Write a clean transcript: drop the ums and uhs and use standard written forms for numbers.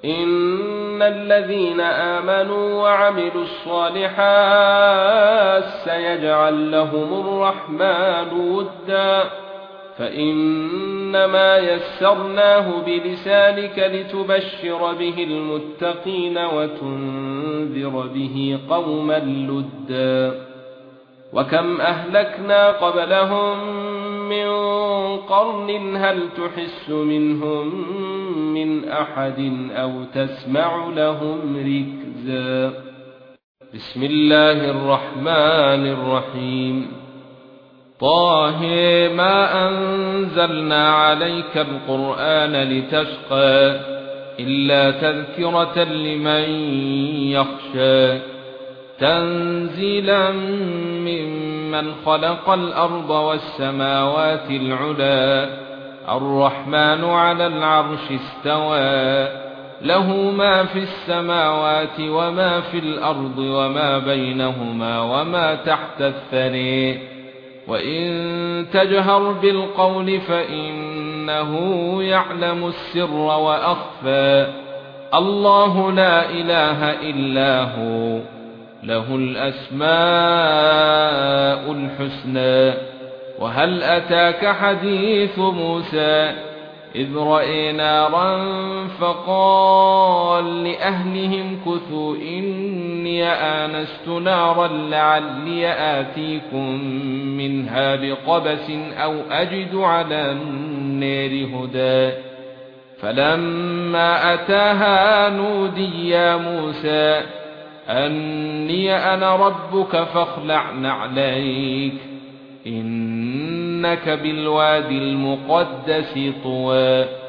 إن الذين آمنوا وعملوا الصالحات سيجعل لهم الرحمن ودا فإنما يسرناه بلسانك لتبشر به المتقين وتنذر به قوما لدا وكم أهلكنا قبلهم من قرن هل تحس منهم من أحد أو تسمع لهم ركزا بسم الله الرحمن الرحيم طه ما أنزلنا عليك القرآن لتشقى إلا تذكرة لمن يخشى تنزيلا ممن خلق الأرض والسماوات العلى الرحمن على العرش استوى له ما في السماوات وما في الأرض وما بينهما وما تحت الثرى وإن تجهر بالقول فإنه يعلم السر وأخفى الله لا إله إلا هو له الأسماء الحسنى وهل أتاك حديث موسى إذ رأى نارا فقال لأهلهم كثوا إني آنست نارا لعلي آتيكم منها بقبس أو أجد على النار هدى فلما أتاها نودي يا موسى أني أنا ربك فاخلع نعليك إنك بالوادي المقدس طوى